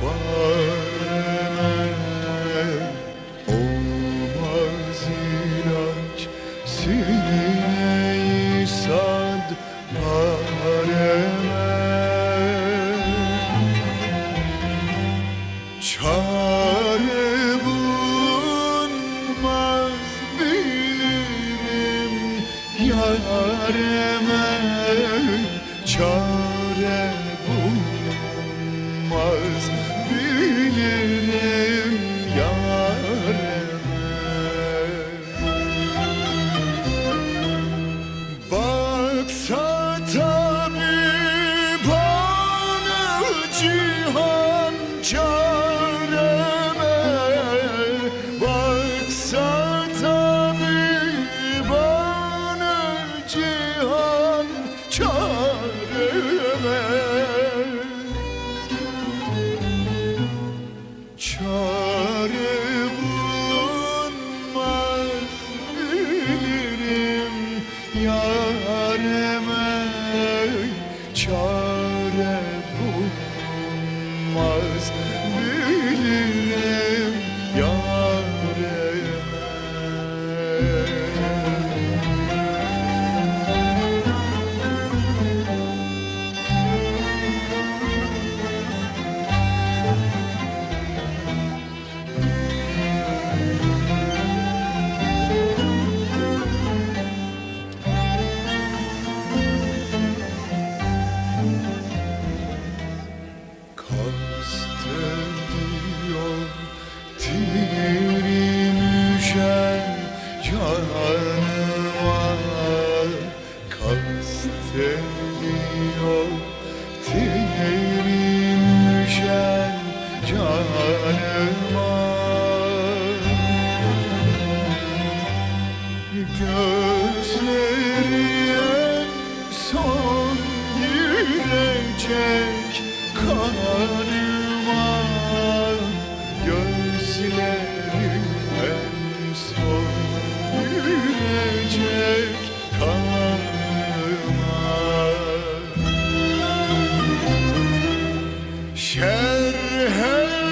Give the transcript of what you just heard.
olmaz ilaç sineyi sad hareme. Çare bulunmaz bilirim yareme. Çare bulunmaz bilirim yareme. Baksa tabi bana cihan çareme. Baksa tabi bana cihan çareme. Çare bulunmaz bilirim yareme. Çare bulunmaz bilirim yareme. Kastediyor tirim üşer canıma. Kastediyor tirim üşer canıma. Gözleri en son girecek kanıma. Gözleri en son girecek kanıma. Şerhe